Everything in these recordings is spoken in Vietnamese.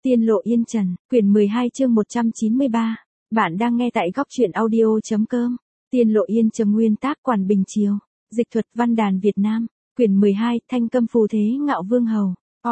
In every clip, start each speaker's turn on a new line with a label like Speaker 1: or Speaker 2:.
Speaker 1: Tiên lộ yên trần, quyển 12 chương 193. Bạn đang nghe tại góc truyện audio.com. Tiên lộ yên trần, nguyên tác Quản Bình Chiều. Dịch thuật văn đàn Việt Nam. Quyển 12, Thanh Câm Phù Thế Ngạo Vương Hầu.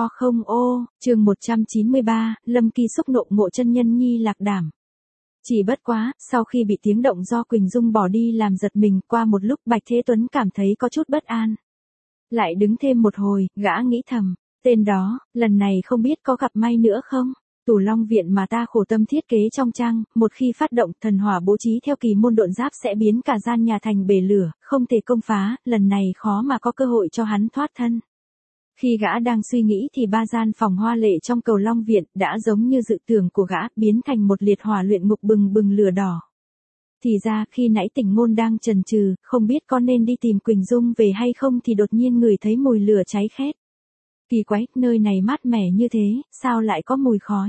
Speaker 1: Chương 193, Lâm Kỳ xúc nộ ngộ chân nhân nhi lạc đảm. Chỉ bất quá, sau khi bị tiếng động do Quỳnh Dung bỏ đi làm giật mình, qua một lúc Bạch Thế Tuấn cảm thấy có chút bất an. Lại đứng thêm một hồi, gã nghĩ thầm. Tên đó, lần này không biết có gặp may nữa không? Tủ Long Viện mà ta khổ tâm thiết kế trong trang, một khi phát động thần hỏa bố trí theo kỳ môn độn giáp sẽ biến cả gian nhà thành bể lửa, không thể công phá, lần này khó mà có cơ hội cho hắn thoát thân. Khi gã đang suy nghĩ thì ba gian phòng hoa lệ trong cầu Long Viện đã giống như dự tưởng của gã, biến thành một liệt hỏa luyện ngục bừng bừng lửa đỏ. Thì ra khi nãy Tỉnh Ngôn đang chần chừ, không biết có nên đi tìm Quỳnh Dung về hay không thì đột nhiên ngửi thấy mùi lửa cháy khét. Kỳ quái, nơi này mát mẻ như thế, sao lại có mùi khói?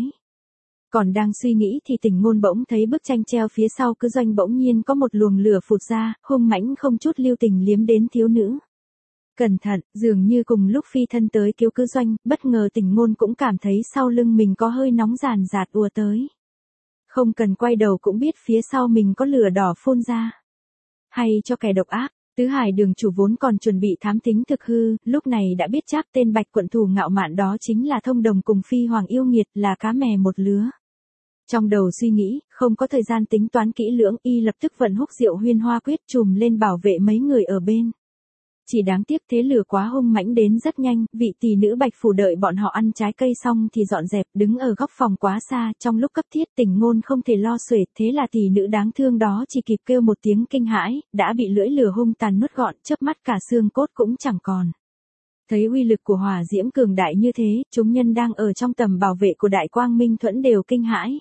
Speaker 1: Còn đang suy nghĩ thì Tỉnh Ngôn bỗng thấy bức tranh treo phía sau cứ doanh bỗng nhiên có một luồng lửa phụt ra, hung mãnh không chút lưu tình liếm đến thiếu nữ. Cẩn thận, dường như cùng lúc phi thân tới cứu cứ doanh, bất ngờ Tỉnh Ngôn cũng cảm thấy sau lưng mình có hơi nóng ràn rạt ùa tới. Không cần quay đầu cũng biết phía sau mình có lửa đỏ phun ra. Hay cho kẻ độc ác. Tứ Hải Đường chủ vốn còn chuẩn bị thám thính thực hư, lúc này đã biết chắc tên Bạch quận thủ ngạo mạn đó chính là thông đồng cùng Phi Hoàng yêu nghiệt, là cá mè một lứa. Trong đầu suy nghĩ, không có thời gian tính toán kỹ lưỡng, y lập tức vận húc diệu huyên hoa quyết trùm lên bảo vệ mấy người ở bên. Chỉ đáng tiếc thế lửa quá hung mãnh đến rất nhanh, vị tỷ nữ Bạch phủ đợi bọn họ ăn trái cây xong thì dọn dẹp, đứng ở góc phòng quá xa, trong lúc cấp thiết Tỉnh Ngôn không thể lo xuể, thế là tỷ nữ đáng thương đó chỉ kịp kêu một tiếng kinh hãi, đã bị lưỡi lửa hung tàn nuốt gọn, chớp mắt cả xương cốt cũng chẳng còn. Thấy uy lực của hỏa diễm cường đại như thế, chúng nhân đang ở trong tầm bảo vệ của Đại Quang Minh Thuẫn đều kinh hãi.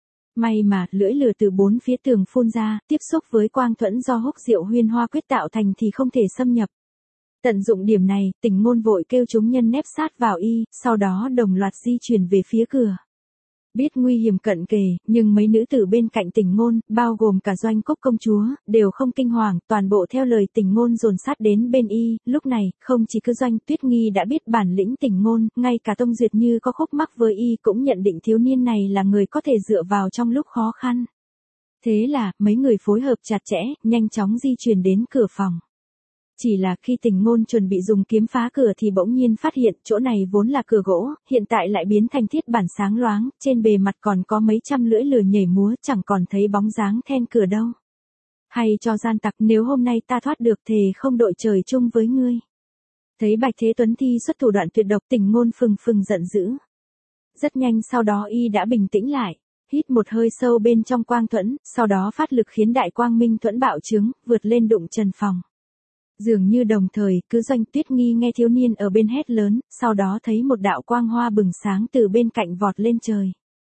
Speaker 1: May mà, lưỡi lửa từ bốn phía tường phun ra, tiếp xúc với quang thuẫn do húc diệu huyên hoa quyết tạo thành thì không thể xâm nhập. Tận dụng điểm này, Tỉnh Ngôn vội kêu chúng nhân nép sát vào y, sau đó đồng loạt di chuyển về phía cửa. Biết nguy hiểm cận kề, nhưng mấy nữ tử bên cạnh Tỉnh Ngôn, bao gồm cả Doanh Cốc công chúa, đều không kinh hoàng, toàn bộ theo lời Tỉnh Ngôn dồn sát đến bên y. Lúc này, không chỉ cứ Doanh Tuyết Nghi đã biết bản lĩnh Tỉnh Ngôn, ngay cả Tông Duyệt Như có khúc mắc với y cũng nhận định thiếu niên này là người có thể dựa vào trong lúc khó khăn. Thế là, mấy người phối hợp chặt chẽ, nhanh chóng di chuyển đến cửa phòng. Chỉ là khi Tỉnh Ngôn chuẩn bị dùng kiếm phá cửa thì bỗng nhiên phát hiện chỗ này vốn là cửa gỗ, hiện tại lại biến thành thiết bản sáng loáng, trên bề mặt còn có mấy trăm lưỡi lửa nhảy múa, chẳng còn thấy bóng dáng then cửa đâu. Hay cho gian tặc, nếu hôm nay ta thoát được thề không đội trời chung với ngươi. Thấy Bạch Thế Tuấn thi xuất thủ đoạn tuyệt độc, Tỉnh Ngôn phừng phừng giận dữ. Rất nhanh sau đó y đã bình tĩnh lại, hít một hơi sâu bên trong quang thuẫn, sau đó phát lực khiến Đại Quang Minh Thuẫn bạo trướng, vượt lên đụng trần phòng. Dường như đồng thời, cứ Doanh Tuyết Nghi nghe thiếu niên ở bên hét lớn, sau đó thấy một đạo quang hoa bừng sáng từ bên cạnh vọt lên trời.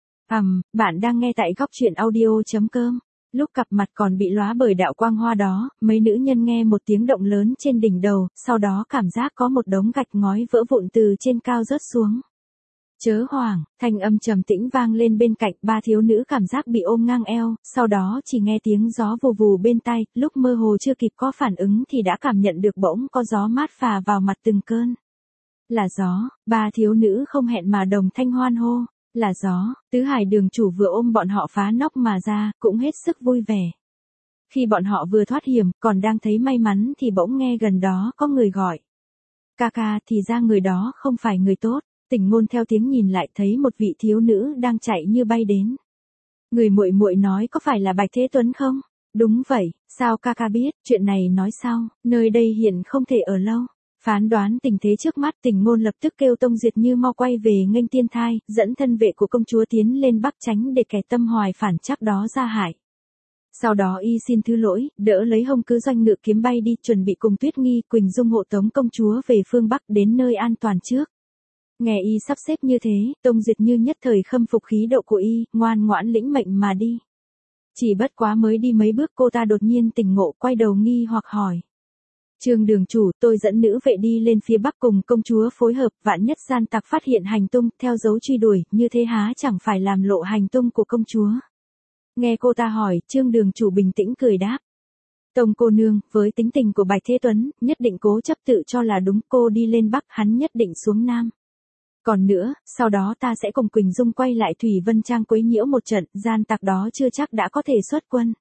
Speaker 1: Bạn đang nghe tại góc truyện audio.com. Lúc cặp mặt còn bị lóa bởi đạo quang hoa đó, mấy nữ nhân nghe một tiếng động lớn trên đỉnh đầu, sau đó cảm giác có một đống gạch ngói vỡ vụn từ trên cao rớt xuống. Chớ hoảng, thanh âm trầm tĩnh vang lên bên cạnh, ba thiếu nữ cảm giác bị ôm ngang eo, sau đó chỉ nghe tiếng gió vù vù bên tai, lúc mơ hồ chưa kịp có phản ứng thì đã cảm nhận được bỗng có gió mát phả vào mặt từng cơn. Là gió, ba thiếu nữ không hẹn mà đồng thanh hoan hô, là gió. Tứ Hải Đường chủ vừa ôm bọn họ phá nóc mà ra, cũng hết sức vui vẻ. Khi bọn họ vừa thoát hiểm, còn đang thấy may mắn thì bỗng nghe gần đó có người gọi. Ca ca, thì ra người đó không phải người tốt. Tỉnh Ngôn theo tiếng nhìn lại thấy một vị thiếu nữ đang chạy như bay đến. Người muội muội nói có phải là Bạch Thế Tuấn không? Đúng vậy, sao ca ca biết? Chuyện này nói sau, nơi đây hiện không thể ở lâu. Phán đoán tình thế trước mắt, Tỉnh Ngôn lập tức kêu Tông Duyệt Như mau quay về nghênh tiên thai, dẫn thân vệ của công chúa tiến lên bắc tránh để kẻ tâm hoài phản chắc đó ra hại. Sau đó y xin thứ lỗi, đỡ lấy hông cứ Doanh ngự kiếm bay đi, chuẩn bị cùng Tuyết Nghi, Quỳnh Dung hộ tống công chúa về phương Bắc đến nơi an toàn trước. Nghe y sắp xếp như thế, Tông Duyệt Như nhất thời khâm phục khí độ của y, ngoan ngoãn lĩnh mệnh mà đi. Chỉ bất quá mới đi mấy bước cô ta đột nhiên tỉnh ngộ, quay đầu nghi hoặc hỏi. Trương đường chủ, tôi dẫn nữ vệ đi lên phía Bắc cùng công chúa phối hợp, vạn nhất gian tặc phát hiện hành tung, theo dấu truy đuổi, như thế há chẳng phải làm lộ hành tung của công chúa. Nghe cô ta hỏi, Trương đường chủ bình tĩnh cười đáp. Tông cô nương, với tính tình của Bạch Thế Tuấn, nhất định cố chấp tự cho là đúng, cô đi lên Bắc, hắn nhất định xuống Nam. Còn nữa, sau đó ta sẽ cùng Quỳnh Dung quay lại Thủy Vân Trang quấy nhiễu một trận, gian tặc đó chưa chắc đã có thể xuất quân.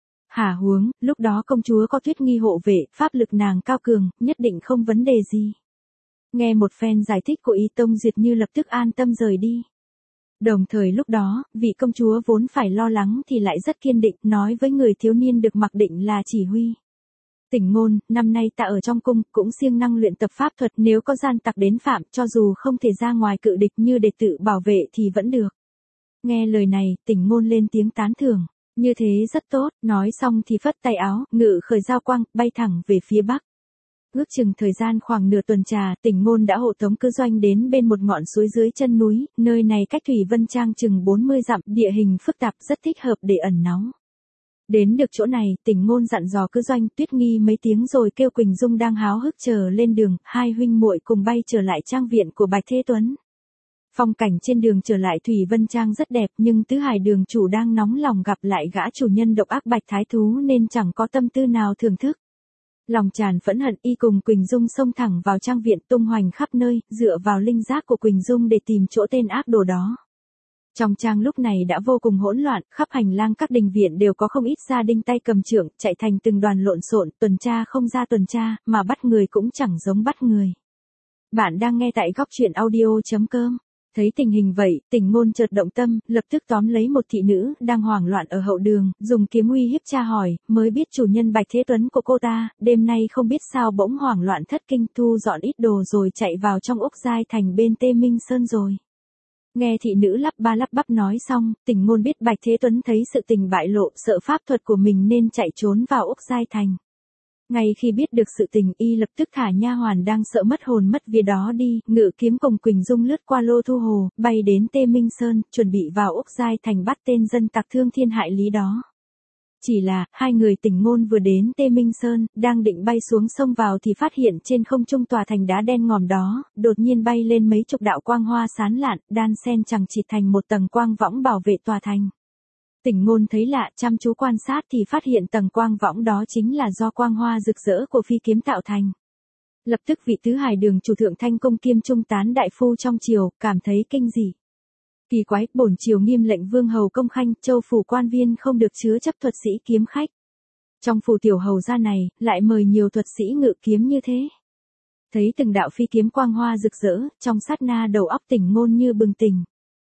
Speaker 1: Hả huống, lúc đó công chúa có Tuyết Nghi hộ vệ, pháp lực nàng cao cường, nhất định không vấn đề gì. Nghe một phen giải thích của Y Tông Duyệt Như lập tức an tâm rời đi. Đồng thời lúc đó, vị công chúa vốn phải lo lắng thì lại rất kiên định, nói với người thiếu niên được mặc định là chỉ huy. Tỉnh Ngôn, năm nay ta ở trong cung, cũng siêng năng luyện tập pháp thuật, nếu có gian tặc đến phạm, cho dù không thể ra ngoài cự địch như để tự bảo vệ thì vẫn được. Nghe lời này, Tỉnh Ngôn lên tiếng tán thưởng, như thế rất tốt, nói xong thì phất tay áo, ngự khởi giao quang, bay thẳng về phía bắc. Ước chừng thời gian khoảng nửa tuần trà, Tỉnh Ngôn đã hộ tống cứ doanh đến bên một ngọn suối dưới chân núi, nơi này cách Thủy Vân Trang chừng 40 dặm, địa hình phức tạp rất thích hợp để ẩn náu. Đến được chỗ này, Tỉnh Ngôn dặn dò cứ doanh Tuyết Nghi mấy tiếng rồi kêu Quỳnh Dung đang háo hức chờ lên đường, hai huynh muội cùng bay trở lại trang viện của Bạch Thế Tuấn. Phong cảnh trên đường trở lại Thủy Vân Trang rất đẹp, nhưng Tứ Hải đường chủ đang nóng lòng gặp lại gã chủ nhân độc ác Bạch Thái Thú nên chẳng có tâm tư nào thưởng thức. Lòng tràn phẫn hận, y cùng Quỳnh Dung xông thẳng vào trang viện, tung hoành khắp nơi, dựa vào linh giác của Quỳnh Dung để tìm chỗ tên ác đồ đó. Trong trang lúc này đã vô cùng hỗn loạn, khắp hành lang các đình viện đều có không ít gia đinh tay cầm trượng, chạy thành từng đoàn lộn xộn, tuần tra không ra tuần tra, mà bắt người cũng chẳng giống bắt người. Bạn đang nghe tại góc truyện audio.com. Thấy tình hình vậy, Tỉnh Ngôn chợt động tâm, lập tức tóm lấy một thị nữ đang hoảng loạn ở hậu đường, dùng kiếm uy hiếp tra hỏi, mới biết chủ nhân Bạch Thế Tuấn của cô ta, đêm nay không biết sao bỗng hoảng loạn thất kinh, thu dọn ít đồ rồi chạy vào trong ốc giai thành bên Tê Minh Sơn rồi. Nghe thị nữ lắp ba lắp bắp nói xong, Tỉnh Ngôn biết Bạch Thế Tuấn thấy sự tình bại lộ, sợ pháp thuật của mình nên chạy trốn vào ốc giai thành. Ngay khi biết được sự tình, y lập tức thả nha hoàn đang sợ mất hồn mất vía đó đi, ngự kiếm cùng Quỳnh Dung lướt qua Lô Thu Hồ, bay đến Tê Minh Sơn, chuẩn bị vào ốc giai thành bắt tên dân tặc thương thiên hại lý đó. Chỉ là, hai người Tỉnh Ngôn vừa đến Tê Minh Sơn, đang định bay xuống sông vào thì phát hiện trên không trung tòa thành đá đen ngòm đó, đột nhiên bay lên mấy chục đạo quang hoa sáng lạn, đan xen chằng chịt thành một tầng quang võng bảo vệ tòa thành. Tỉnh Ngôn thấy lạ, chăm chú quan sát thì phát hiện tầng quang võng đó chính là do quang hoa rực rỡ của phi kiếm tạo thành. Lập tức vị Tứ Hải đường chủ Thượng Thanh Công kiêm trung tán đại phu trong triều, cảm thấy kinh dị. Kỳ quái, bổn triều nghiêm lệnh vương hầu công khanh, châu phủ quan viên không được chứa chấp thuật sĩ kiếm khách. Trong phủ tiểu hầu gia này, lại mời nhiều thuật sĩ ngự kiếm như thế. Thấy từng đạo phi kiếm quang hoa rực rỡ, trong sát na đầu óc Tỉnh Ngôn như bừng tỉnh.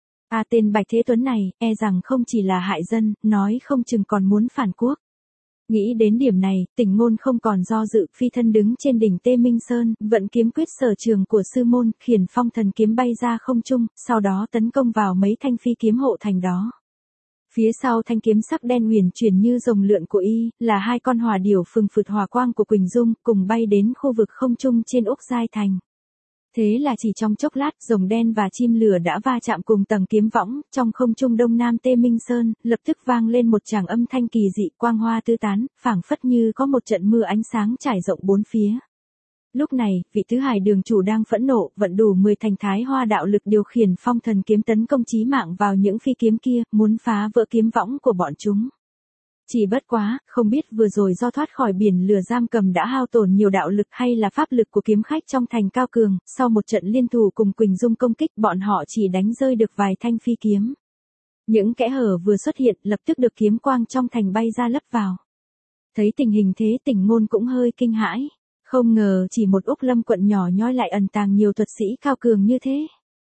Speaker 1: Tên Bạch Thế Tuấn này, e rằng không chỉ là hại dân, nói không chừng còn muốn phản quốc. Nghĩ đến điểm này, Tỉnh Ngôn không còn do dự, phi thân đứng trên đỉnh Tê Minh Sơn, vận kiếm quyết sở trường của sư môn, khiển phong thần kiếm bay ra không trung, sau đó tấn công vào mấy thanh phi kiếm hộ thành đó. Phía sau thanh kiếm sắc đen huyền chuyển như rồng lượn của y, là hai con hỏa điểu phừng phực hỏa quang của Quỳnh Dung, cùng bay đến khu vực không trung trên ốc giai thành. Thế là chỉ trong chốc lát, rồng đen và chim lửa đã va chạm cùng tầng kiếm võng, trong không trung đông nam Tê Minh Sơn, lập tức vang lên một tràng âm thanh kỳ dị, quang hoa tứ tán, phảng phất như có một trận mưa ánh sáng trải rộng bốn phía. Lúc này, vị Tứ Hải đường chủ đang phẫn nộ, vận đủ 10 thành thái hoa đạo lực điều khiển phong thần kiếm tấn công chí mạng vào những phi kiếm kia, muốn phá vỡ kiếm võng của bọn chúng. Chỉ bất quá, không biết vừa rồi do thoát khỏi biển lửa giam cầm đã hao tổn nhiều đạo lực hay là pháp lực của kiếm khách trong thành cao cường, sau một trận liên thủ cùng Quỳnh Dung công kích bọn họ chỉ đánh rơi được vài thanh phi kiếm. Những kẽ hở vừa xuất hiện lập tức được kiếm quang trong thành bay ra lấp vào. Thấy tình hình thế Tỉnh Ngôn cũng hơi kinh hãi, không ngờ chỉ một Úc Lâm quận nhỏ nhoi lại ẩn tàng nhiều thuật sĩ cao cường như thế.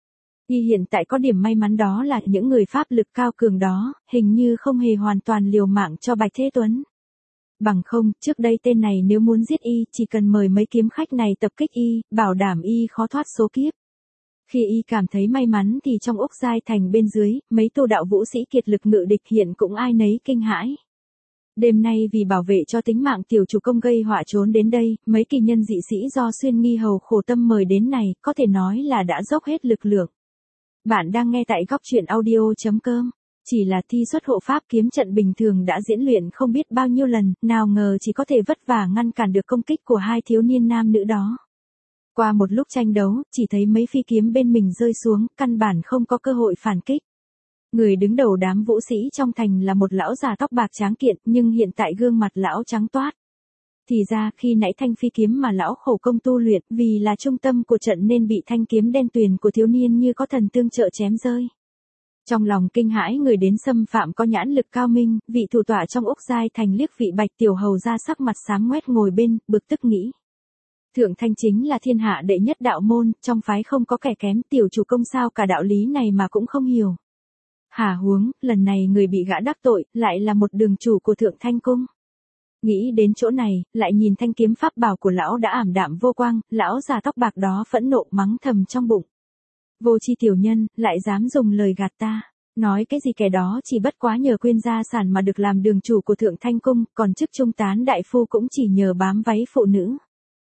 Speaker 1: Y hiện tại có điểm may mắn đó là những người pháp lực cao cường đó, hình như không hề hoàn toàn liều mạng cho Bạch Thế Tuấn. Bằng không, trước đây tên này nếu muốn giết y, chỉ cần mời mấy kiếm khách này tập kích y, bảo đảm y khó thoát số kiếp. Khi y cảm thấy may mắn thì trong ốc giai thành bên dưới, mấy tô đạo vũ sĩ kiệt lực ngự địch hiện cũng ai nấy kinh hãi. Đêm nay vì bảo vệ cho tính mạng tiểu chủ công gây họa trốn đến đây, mấy kỳ nhân dị sĩ do Xuyên Nghi hầu khổ tâm mời đến này, có thể nói là đã dốc hết lực lượng. Bạn đang nghe tại góc truyện audio.com. Chỉ là thi xuất hộ pháp kiếm trận bình thường đã diễn luyện không biết bao nhiêu lần, nào ngờ chỉ có thể vất vả ngăn cản được công kích của hai thiếu niên nam nữ đó. Qua một lúc tranh đấu, chỉ thấy mấy phi kiếm bên mình rơi xuống, căn bản không có cơ hội phản kích. Người đứng đầu đám vũ sĩ trong thành là một lão già tóc bạc tráng kiện, nhưng hiện tại gương mặt lão trắng toát. Thì ra khi nãy thanh phi kiếm mà lão khổ công tu luyện vì là trung tâm của trận nên bị thanh kiếm đen tuyền của thiếu niên như có thần tương trợ chém rơi. Trong lòng kinh hãi người đến xâm phạm có nhãn lực cao minh, vị thủ tọa trong Úc Giai Thành liếc vị Bạch tiểu hầu ra sắc mặt xám ngoét ngồi bên, bực tức nghĩ. Thượng Thanh chính là thiên hạ đệ nhất đạo môn, trong phái không có kẻ kém, tiểu chủ công sao cả đạo lý này mà cũng không hiểu. Hả huống, lần này người bị gã đắc tội, lại là một đường chủ của Thượng Thanh cung. Nghĩ đến chỗ này, lại nhìn thanh kiếm pháp bảo của lão đã ảm đạm vô quang, lão già tóc bạc đó phẫn nộ mắng thầm trong bụng. Vô chi tiểu nhân, lại dám dùng lời gạt ta. Nói cái gì kẻ đó chỉ bất quá nhờ quyên gia sản mà được làm đường chủ của Thượng Thanh cung, còn chức trung tán đại phu cũng chỉ nhờ bám váy phụ nữ.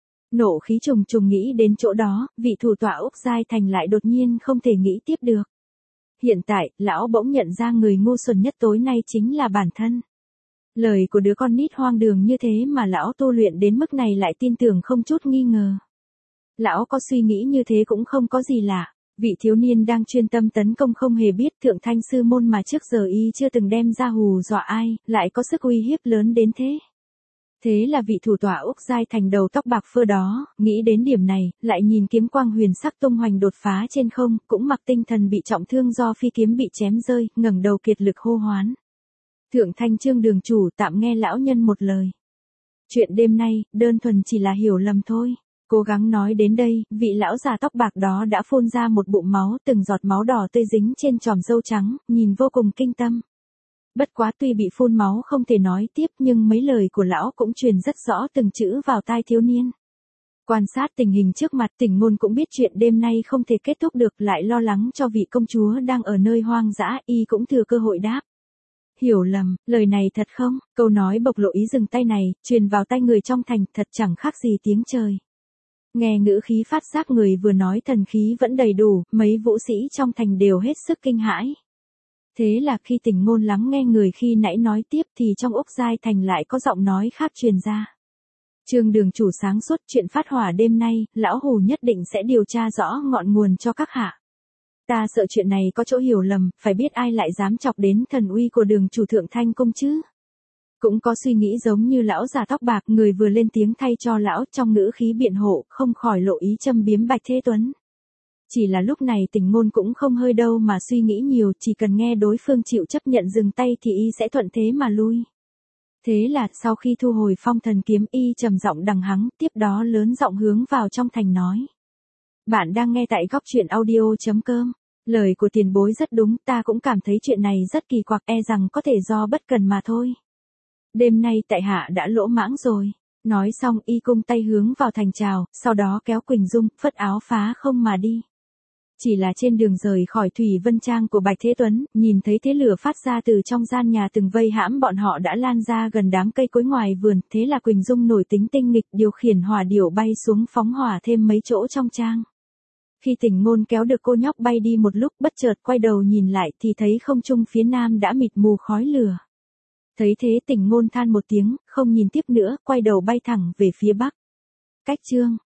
Speaker 1: Nộ khí trùng trùng nghĩ đến chỗ đó, vị thủ tọa Úc Giai Thành lại đột nhiên không thể nghĩ tiếp được. Hiện tại, lão bỗng nhận ra người ngu xuẩn nhất tối nay chính là bản thân. Lời của đứa con nít hoang đường như thế mà lão tu luyện đến mức này lại tin tưởng không chút nghi ngờ. Lão có suy nghĩ như thế cũng không có gì lạ. Vị thiếu niên đang chuyên tâm tấn công không hề biết Thượng Thanh sư môn mà trước giờ y chưa từng đem ra hù dọa ai, lại có sức uy hiếp lớn đến thế. Thế là vị thủ tọa Úc Giai Thành đầu tóc bạc phơ đó, nghĩ đến điểm này, lại nhìn kiếm quang huyền sắc tung hoành đột phá trên không, cũng mặc tinh thần bị trọng thương do phi kiếm bị chém rơi, ngẩng đầu kiệt lực hô hoán. Thượng Thanh Trương đường chủ tạm nghe lão nhân một lời. Chuyện đêm nay, đơn thuần chỉ là hiểu lầm thôi. Cố gắng nói đến đây, vị lão già tóc bạc đó đã phun ra một bụng máu, từng giọt máu đỏ tươi dính trên tròm râu trắng, nhìn vô cùng kinh tâm. Bất quá tuy bị phun máu không thể nói tiếp nhưng mấy lời của lão cũng truyền rất rõ từng chữ vào tai thiếu niên. Quan sát tình hình trước mặt, Tỉnh Ngôn cũng biết chuyện đêm nay không thể kết thúc được, lại lo lắng cho vị công chúa đang ở nơi hoang dã, y cũng thừa cơ hội đáp. Hiểu lầm, lời này thật không? Câu nói bộc lộ ý dừng tay này, truyền vào tai người trong thành, thật chẳng khác gì tiếng trời. Nghe ngữ khí phát giác người vừa nói thần khí vẫn đầy đủ, mấy vũ sĩ trong thành đều hết sức kinh hãi. Thế là khi Tỉnh Ngôn lắng nghe người khi nãy nói tiếp thì trong Úc Giai Thành lại có giọng nói khác truyền ra. Trương đường chủ sáng suốt, chuyện phát hỏa đêm nay, lão hù nhất định sẽ điều tra rõ ngọn nguồn cho các hạ. Ta sợ chuyện này có chỗ hiểu lầm, phải biết ai lại dám chọc đến thần uy của đường chủ Thượng Thanh cung chứ. Cũng có suy nghĩ giống như lão già tóc bạc, người vừa lên tiếng thay cho lão trong ngữ khí biện hộ, không khỏi lộ ý châm biếm Bạch Thế Tuấn. Chỉ là lúc này Tỉnh Ngôn cũng không hơi đâu mà suy nghĩ nhiều, chỉ cần nghe đối phương chịu chấp nhận dừng tay thì y sẽ thuận thế mà lui. Thế là sau khi thu hồi phong thần kiếm, y trầm giọng đằng hắng, tiếp đó lớn giọng hướng vào trong thành nói. Bạn đang nghe tại góc truyện audio.com. Lời của tiền bối rất đúng, ta cũng cảm thấy chuyện này rất kỳ quặc, e rằng có thể do bất cần mà thôi. Đêm nay tại hạ đã lỗ mãng rồi. Nói xong y cung tay hướng vào thành trào, sau đó kéo Quỳnh Dung, phất áo phá không mà đi. Chỉ là trên đường rời khỏi Thủy Vân Trang của Bạch Thế Tuấn, nhìn thấy thế lửa phát ra từ trong gian nhà từng vây hãm bọn họ đã lan ra gần đám cây cối ngoài vườn, thế là Quỳnh Dung nổi tính tinh nghịch điều khiển hỏa điểu bay xuống phóng hỏa thêm mấy chỗ trong trang. Khi Tỉnh Ngôn kéo được cô nhóc bay đi một lúc, bất chợt quay đầu nhìn lại thì thấy không trung phía nam đã mịt mù khói lửa. Thấy thế Tỉnh Ngôn than một tiếng, không nhìn tiếp nữa, quay đầu bay thẳng về phía bắc. Cách chương